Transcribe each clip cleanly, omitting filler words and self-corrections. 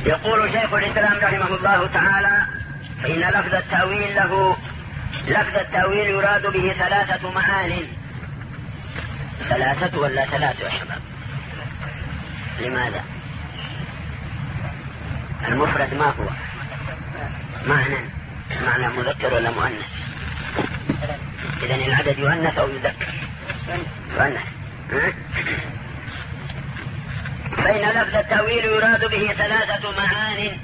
يقول شيخ الإسلام رحمه الله تعالى: فإن لفظ التأويل يراد به 3 معان. 3 ولا 3 يا شباب؟ لماذا؟ المفرد ما هو معنى مذكر ولا مؤنث؟ إذن العدد يؤنث أو يذكر؟ يؤنث. فإن لفظ التأويل يراد به 3 معان.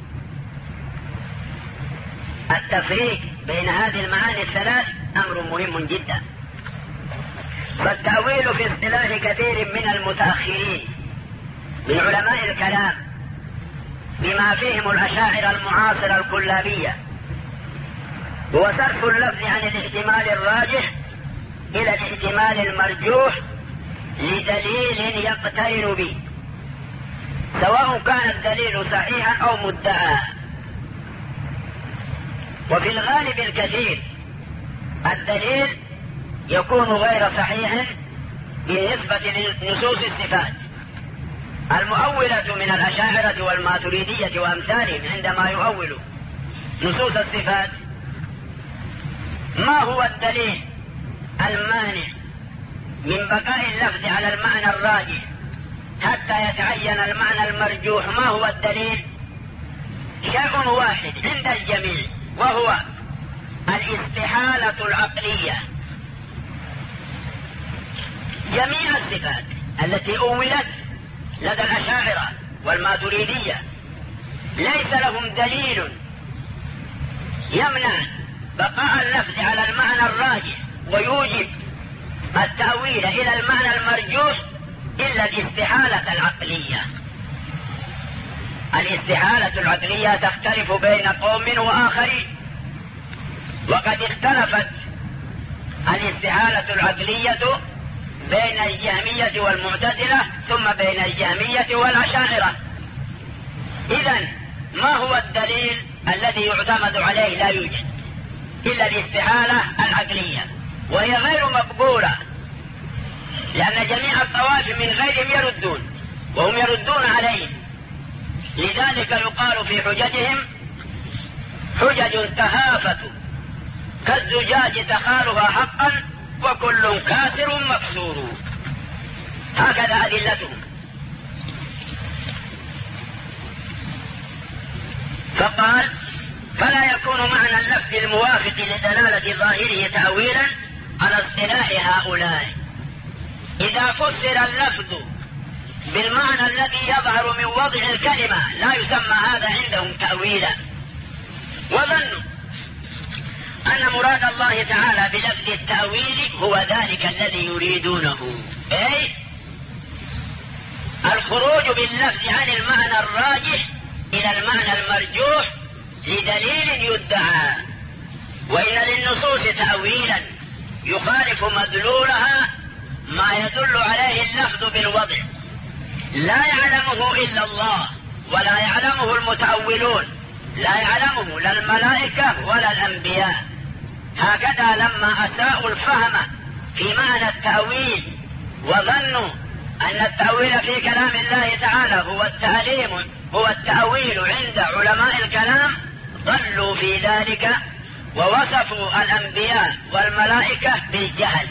التفريق بين هذه المعاني الثلاث أمر مهم جدا. فالتأويل في اصطلاح كثير من المتأخرين من علماء الكلام بما فيهم الأشاعرة المعاصرة الكلابية هو صرف اللفظ عن الاحتمال الراجح إلى الاحتمال المرجوح لدليل يقترن به، سواء كان الدليل صحيحا أو مدعى. وفي الغالب الكثير الدليل يكون غير صحيح بالنسبة لنصوص الصفات. المؤولة من الأشاعرة والماتريدية وأمثالهم عندما يؤولوا نصوص الصفات ما هو الدليل المانع من بقاء اللفظ على المعنى الراجح حتى يتعين المعنى المرجوح؟ ما هو الدليل؟ شيء واحد عند الجميع، وهو الاستحالة العقلية. جميع الصفات التي أولت لدى الأشاعرة والماتريدية ليس لهم دليل يمنع بقاء اللفظ على المعنى الراجح ويوجب التأويل إلى المعنى المرجوح إلا الاستحالة العقلية. الاستحالة العقلية تختلف بين قوم وآخرين، وقد اختلفت الاستحالة العقلية بين الجهمية والمعتزلة ثم بين الجهمية والأشاعرة. إذن ما هو الدليل الذي يعتمد عليه؟ لا يوجد إلا الاستحالة العقلية، وهي غير مقبولة، لأن جميع الطوائف من غيرهم يردون وهم يردون عليه. لذلك يقال في حججهم: حجج تهافت كالزجاج تخالها حقا وكل كاسر مكسور. هكذا أدلتهم. فقال: فلا يكون معنى اللفظ الموافق لدلالة ظاهره تأويلا على اصطلاح هؤلاء. إذا فسر اللفظ بالمعنى الذي يظهر من وضع الكلمة لا يسمى هذا عندهم تأويلا، وظنوا أن مراد الله تعالى بلفظ التأويل هو ذلك الذي يريدونه، أي الخروج باللفظ عن المعنى الراجح إلى المعنى المرجوح لدليل يدعى. وإن للنصوص تأويلا يخالف مدلولها ما يدل عليه اللفظ بالوضع، لا يعلمه إلا الله ولا يعلمه المتأولون، لا يعلمه لا الملائكة ولا الأنبياء. هكذا لما أساءوا الفهم في معنى التأويل وظنوا أن التأويل في كلام الله تعالى هو التأويل عند علماء الكلام، ضلوا في ذلك ووصفوا الأنبياء والملائكة بالجهل.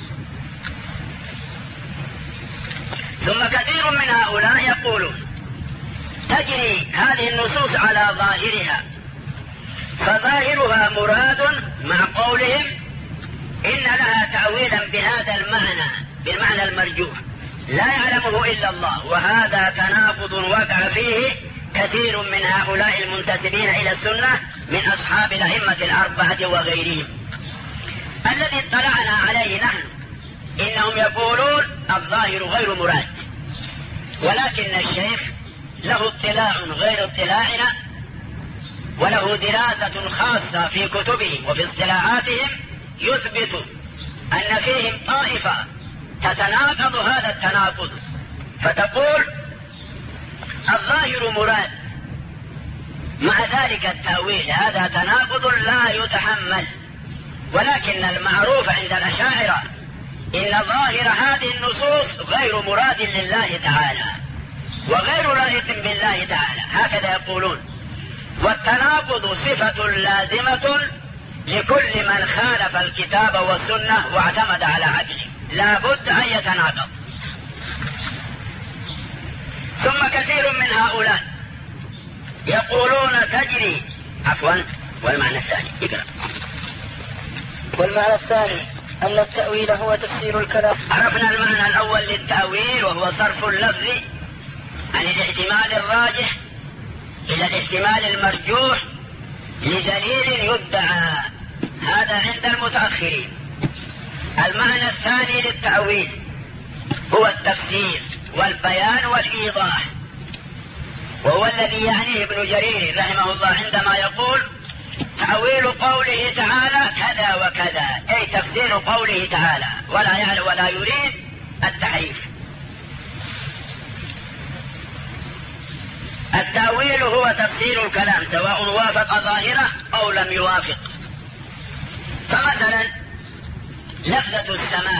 ثم كثير من هؤلاء يقولون: تجري هذه النصوص على ظاهرها، فظاهرها مراد مع قولهم إن لها تأويلا بهذا المعنى، بالمعنى المرجوح لا يعلمه إلا الله. وهذا تناقض وقع فيه كثير من هؤلاء المنتسبين إلى السنة من أصحاب الأئمة الأربعة وغيرهم. الذي اطلعنا عليه نحن إنهم يقولون الظاهر غير مراد، ولكن الشيخ له اطلاع غير اطلاعنا، وله دراسة خاصة في كتبهم وفي اصطلاحاتهم يثبت أن فيهم طائفة تتناقض هذا التناقض، فتقول الظاهر مراد مع ذلك التأويل. هذا تناقض لا يتحمل. ولكن المعروف عند الأشاعرة إن ظاهر هذه النصوص غير مراد لله تعالى وغير لائق بالله تعالى. هكذا يقولون. والتناقض صفة لازمة لكل من خالف الكتاب والسنة واعتمد على عدله، لا بد أن يتناقض. ثم كثير من هؤلاء يقولون تجري والمعنى الثاني اقرأ. والمعنى الثاني أن التأويل هو تفسير الكلام. عرفنا المعنى الأول للتأويل وهو صرف اللفظ عن الاحتمال الراجح إلى الاحتمال المرجوح لدليل يدعى، هذا عند المتأخرين. المعنى الثاني للتأويل هو التفسير والبيان والإيضاح، وهو الذي يعنيه ابن جرير رحمه الله عندما يقول تأويل قوله تعالى كذا وكذا، أي تفسير قوله تعالى، ولا يريد التحريف. التأويل هو تفسير الكلام سواء وافق ظاهره أو لم يوافق. فمثلا لفظة السماء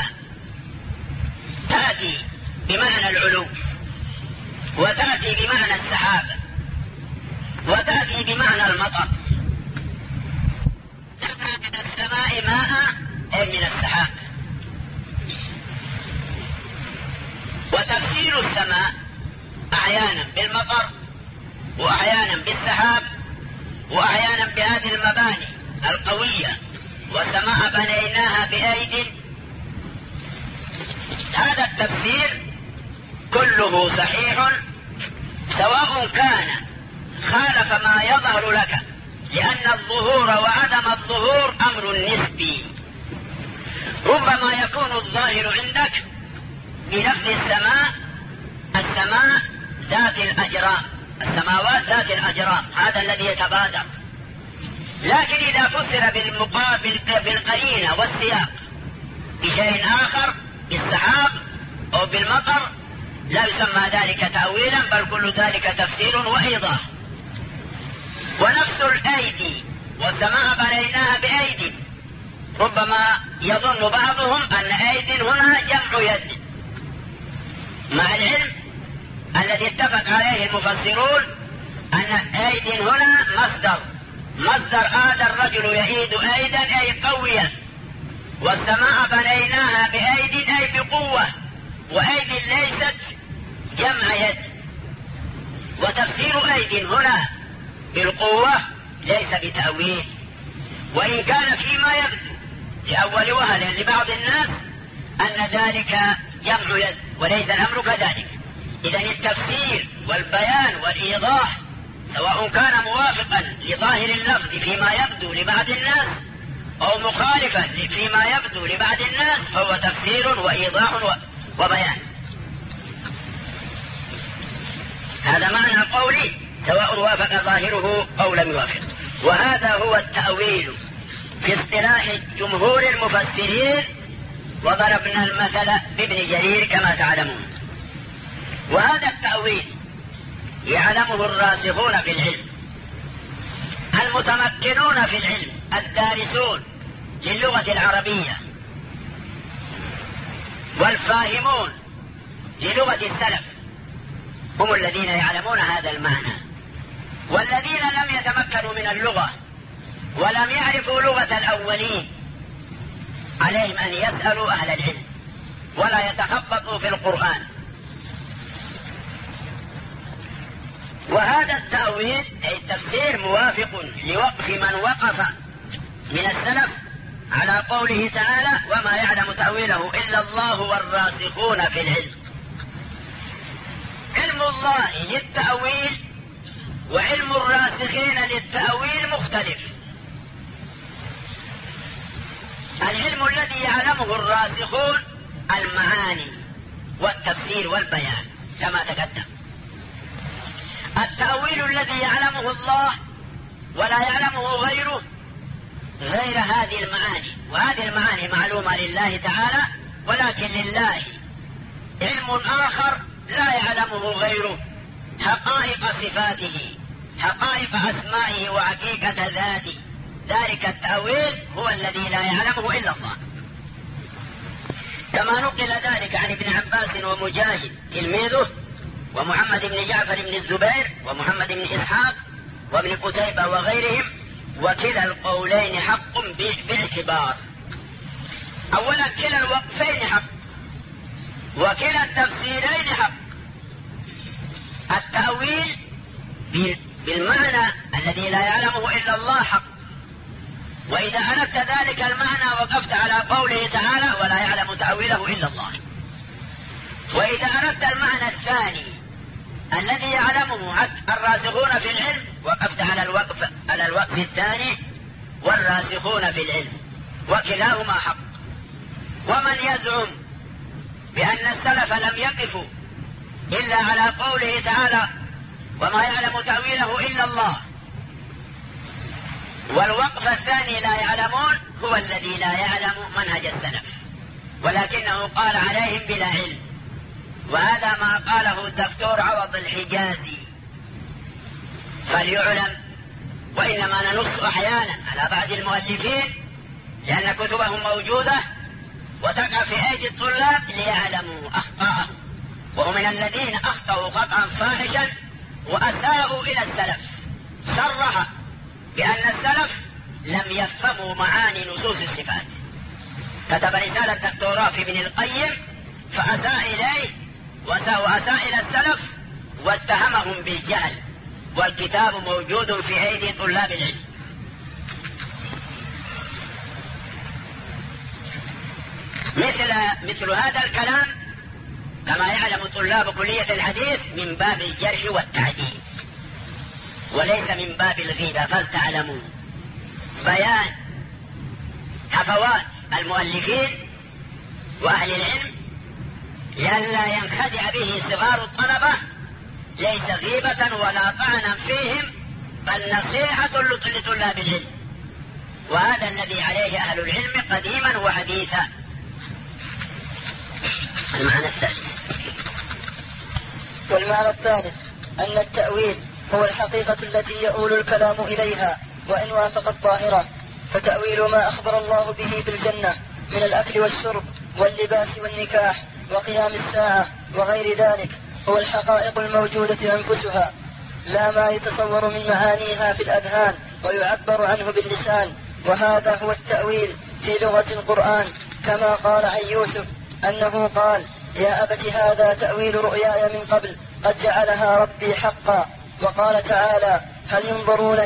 تأتي بمعنى العلو، وتأتي بمعنى السحاب، وتأتي بمعنى المطر. تأتي من السماء ماء أي من السحاب. وتفسير السماء أحيانا بالمطر، وأحيانا بالسحاب، وأحيانا بهذه المباني القوية، والسماء بنيناها بأيد. هذا التفسير كله صحيح سواء كان خالف ما يظهر لك، لأن الظهور وعدم الظهور أمر نسبي. ربما يكون الظاهر عندك بلفظ السماء ذات الأجرام، السماوات ذات الأجرام، هذا الذي يتبادر. لكن إذا فسر بالمقابل بالقرينة والسياق بشيء آخر، بالسحاب أو بالمطر، لا يسمى ذلك تأويلا، بل كل ذلك تفسير وإيضاح. ونفس الأيدي، والسماء بنيناها بأيدي، ربما يظن بعضهم أن أيدي هنا جمع يد، مع العلم الذي اتفق عليه المفسرون أن أيدي هنا مصدر آد الرجل يعيد أيدا أي قويا، والسماء بنيناها بأيد أي بقوة، وأيد ليست جمع يد. وتفسير أيد هنا بالقوة ليس بتأويل، وإن كان فيما يبدو لأول وهلة لبعض الناس أن ذلك جمع يد، وليس الأمر كذلك. إذن التفسير والبيان والإيضاح سواء كان موافقا لظاهر اللفظ فيما يبدو لبعض الناس أو مخالفا فيما يبدو لبعض الناس، فهو تفسير وإيضاح وبيان. هذا معنى قولي سواء وافق ظاهره أو لم يوافق. وهذا هو التأويل في اصطلاح جمهور المفسرين، وضربنا المثل بابن جرير كما تعلمون. وهذا التأويل يعلمه الراسخون في العلم، المتمكنون في العلم، الدارسون للغة العربية والفاهمون للغة السلف، هم الذين يعلمون هذا المعنى. والذين لم يتمكنوا من اللغة ولم يعرفوا لغة الأولين عليهم أن يسألوا أهل العلم ولا يتخبطوا في القرآن. وهذا التأويل أي التفسير موافق لوقف من وقف من السلف على قوله تعالى وما يعلم تأويله إلا الله والراسخون في العلم. علم الله للتأويل وعلم الراسخين للتأويل مختلف. العلم الذي يعلمه الراسخون المعاني والتفسير والبيان كما تقدم. التأويل الذي يعلمه الله ولا يعلمه غيره غير هذه المعاني، وهذه المعاني معلومة لله تعالى، ولكن لله علم آخر لا يعلمه غيره، حقائق صفاته، حقائق أسمائه وحقيقة ذاته. ذلك التأويل هو الذي لا يعلمه إلا الله، كما نقل ذلك عن ابن عباس ومجاهد تلميذه ومحمد بن جعفر بن الزبير ومحمد بن إسحاق وابن قتيبة وغيرهم، وكلا القولين حق باعتبار. أولا كلا الوقفين حق، وكلا التفسيرين حق. التأويل بالمعنى الذي لا يعلمه إلا الله حق، وإذا أردت ذلك المعنى وقفت على قوله تعالى ولا يعلم تأويله إلا الله. وإذا أردت المعنى الثاني الذي يعلمه الراسخون في العلم وقفت على الوقف الثاني والراسخون في العلم، وكلاهما حق. ومن يزعم بأن السلف لم يقفوا إلا على قوله تعالى وما يعلم تأويله إلا الله، والوقف الثاني لا يعلمون، هو الذي لا يعلم منهج السلف، ولكنه قال عليهم بلا علم. وهذا ما قاله الدكتور عوض الحجازي فليعلم. وإنما ننص أحيانا على بعض المؤلفين لأن كتبهم موجودة وتقع في أيدي الطلاب ليعلموا أخطاءهم، وهم من الذين أخطأوا خطأ فاحشا وأساءوا إلى السلف. صرح بأن السلف لم يفهموا معاني نصوص الصفات. كتب رسالة دكتوراه في ابن القيم فأساء إليه وأساء إلى السلف واتهمهم بالجهل، والكتاب موجود في أيدي طلاب العلم. مثل هذا الكلام كما يعلم طلاب كلية الحديث من باب الجرح والتعديل وليس من باب الغيبة، فلتعلموا بيان هفوات المؤلفين وأهل العلم لئلا ينخدع به صغار الطلبة، ليس غيبة ولا طعنا فيهم، بل نصيحة لطلاب العلم، وهذا الذي عليه أهل العلم قديما وحديثا. المعنى الثالث. والمعنى الثالث أن التأويل هو الحقيقة التي يؤول الكلام إليها وإن وافقت ظاهرة، فتأويل ما أخبر الله به في الجنة من الأكل والشرب واللباس والنكاح وقيام الساعة وغير ذلك هو الحقائق الموجودة أنفسها، لا ما يتصور من معانيها في الأذهان ويعبر عنه باللسان. وهذا هو التأويل في لغة القرآن، كما قال عن يوسف أنه قال يا أبت هذا تأويل رؤياي من قبل قد جعلها ربي حقا. وقال تعالى هل ينظرون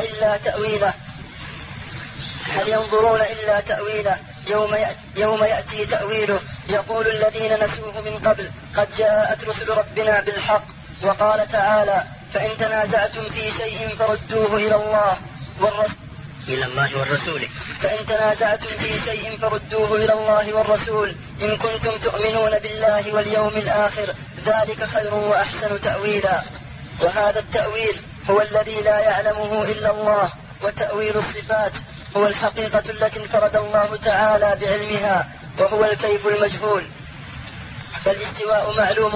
إلا تأويله يوم يأتي تأويله يقول الذين نسوه من قبل قد جاءت رسل ربنا بالحق. وقال تعالى فإن تنازعتم في شيء فردوه إلى الله والرسول فإن تنازعتم في شيء فردوه إلى الله والرسول إن كنتم تؤمنون بالله واليوم الآخر ذلك خير وأحسن تأويلا. وهذا التأويل هو الذي لا يعلمه إلا الله. وتأويل الصفات هو الحقيقة التي انفرد الله تعالى بعلمها، وهو الكيف المجهول. فالاستواء معلوم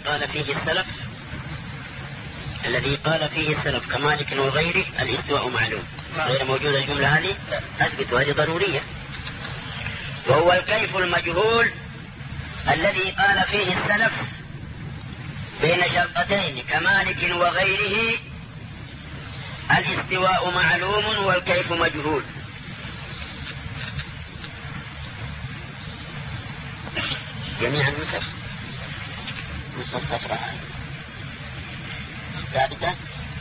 الذي قال فيه السلف كمالك وغيره الاستواء معلوم، غير موجود الجملة هذه أثبت، وهذه ضرورية. وهو الكيف المجهول الذي قال فيه السلف بين شرطتين كمالك وغيره الاستواء معلوم والكيف مجهول. جميع النسخ الصفراء ثابتة.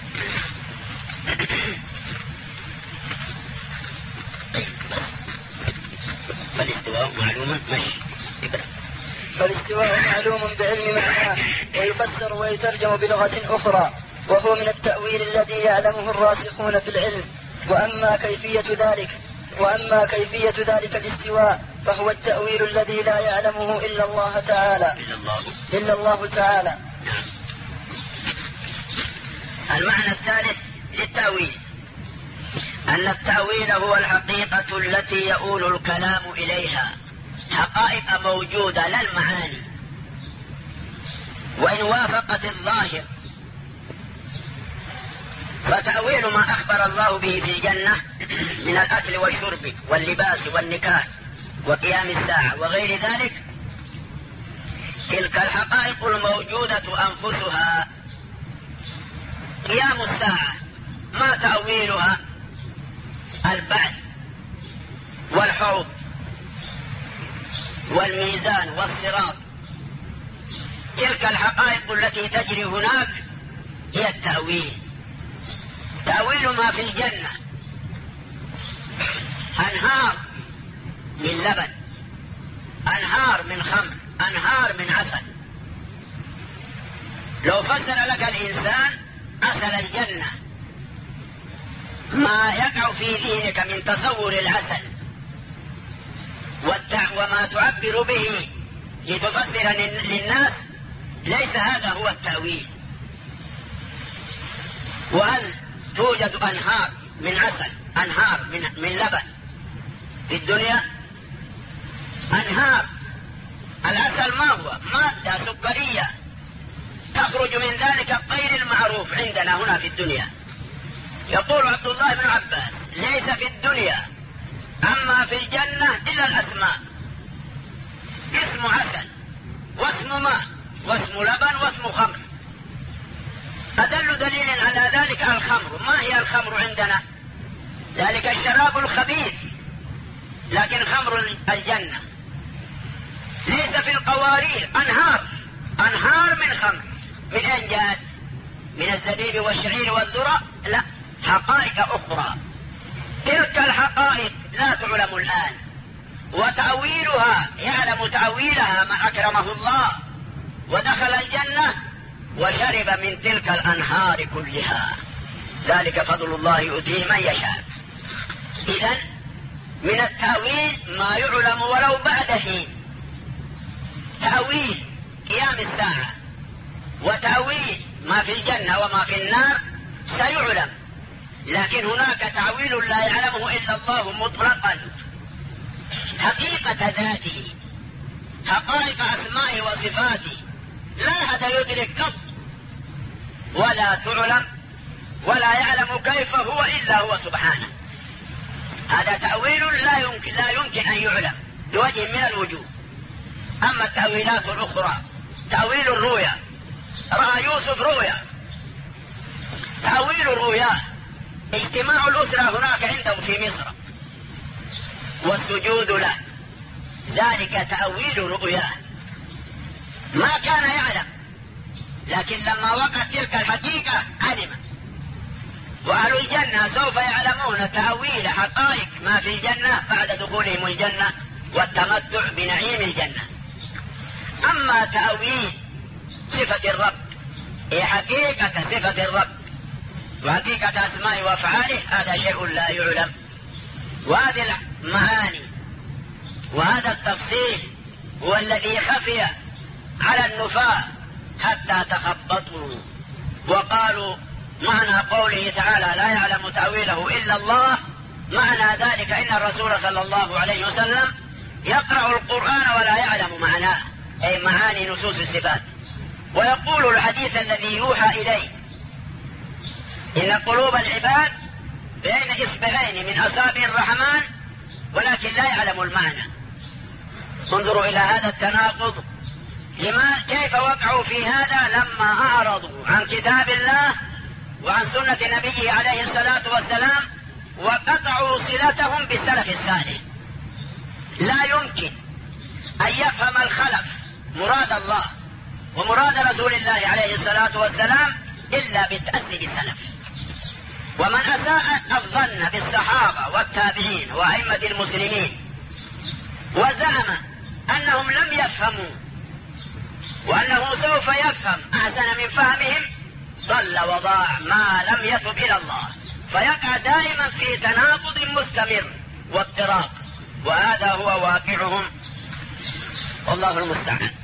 فالاستواء معلوم فالاستواء معلوم بعلم معناه ويفسر ويترجم بلغة أخرى، وهو من التأويل الذي يعلمه الراسخون في العلم. وأما كيفية ذلك الاستواء فهو التأويل الذي لا يعلمه إلا الله تعالى. المعنى الثالث للتأويل أن التأويل هو الحقيقة التي يؤول الكلام إليها، حقائق موجودة لا المعاني، وإن وافقت الظاهر. فتأويل ما أخبر الله به في الجنة من الأكل والشرب واللباس والنكاح وقيام الساعة وغير ذلك، تلك الحقائق الموجودة أنفسها قيام الساعة ما تأويلها؟ البعث والحوض والميزان والصراط، تلك الحقائق التي تجري هناك هي التأويل. تأويل ما في الجنة أنهار من لبن، أنهار من خمر، أنهار من عسل. لو فسر لك الإنسان عسل الجنة ما يقع في ذهنك من تصور العسل وما تعبر به لتفسر للناس، ليس هذا هو التأويل. وهل توجد أنهار من عسل، أنهار من لبن في الدنيا؟ أنهار العسل ما هو؟ مادة سكرية تخرج من ذلك الطير المعروف عندنا هنا في الدنيا. يقول عبد الله بن عباس: ليس في الدنيا أما في الجنة إلا الأسماء، اسم عسل واسم ماء واسم لبن واسم خمر. أدل دليل على ذلك الخمر. ما هي الخمر عندنا؟ ذلك الشراب الخبيث، لكن خمر الجنة ليس في القوارير أنهار من خمر. من أين جاءت؟ من الزبيب والشعير والذرة؟ لا، حقائق أخرى. تلك الحقائق لا تعلم الآن، وتأويلها يعلم تأويلها من أكرمه الله ودخل الجنة وشرب من تلك الأنهار كلها. ذلك فضل الله يؤتيه من يشاء. إذن من التأويل ما يعلم ولو بعد حين. تأويل قيام الساعة وتأويل ما في الجنة وما في النار سيعلم، لكن هناك تأويل لا يعلمه إلا الله مطلقا، حقيقة ذاته، حقائق أسمائه وصفاته لا أحد يدرك قط ولا تعلم ولا يعلم كيف هو إلا هو سبحانه. هذا تأويل لا يمكن أن يعلم بوجه من الوجوه. أما التأويلات الأخرى، تأويل الرؤيا، رأى يوسف رؤيا، تأويل الرؤيا اجتماع الأسرة هناك عنده في مصر والسجود له، ذلك تأويل رؤياه. ما كان يعلم، لكن لما وقعت تلك الحقيقة علم. وأهل الجنة سوف يعلمون تأويل حقائق ما في الجنة بعد دخولهم الجنة والتمتع بنعيم الجنة. أما تأويل صفة الرب، هي حقيقة صفة الرب وحقيقة أسمائه وأفعاله، هذا شيء لا يعلم. وهذه المعاني وهذا التفصيل هو الذي خفي على النفاة حتى تخبطوا وقالوا معنى قوله تعالى: لا يعلم تأويله إلا الله، معنى ذلك إن الرسول صلى الله عليه وسلم يقرأ القرآن ولا يعلم معناه، أي معاني نصوص الصفات. ويقول الحديث الذي يوحى إليه: إن قلوب العباد بين إصبعين من أصابع الرحمن ولكن لا يعلم المعنى. انظروا إلى هذا التناقض. كيف وقعوا في هذا لما أعرضوا عن كتاب الله وعن سنة نبيه عليه الصلاة والسلام وقطعوا صلتهم بالسلف الصالح. لا يمكن أن يفهم الخلف مراد الله ومراد رسول الله عليه الصلاة والسلام إلا بالتأسي بالسلف. ومن أساء الظن بالصحابة والتابعين وأئمة المسلمين وزعم أنهم لم يفهموا وأنه سوف يفهم أحسن من فهمهم ضل وضاع ما لم يتب إلى الله، فيقع دائما في تناقض مستمر واضطراب، وهذا هو واقعهم والله المستعان.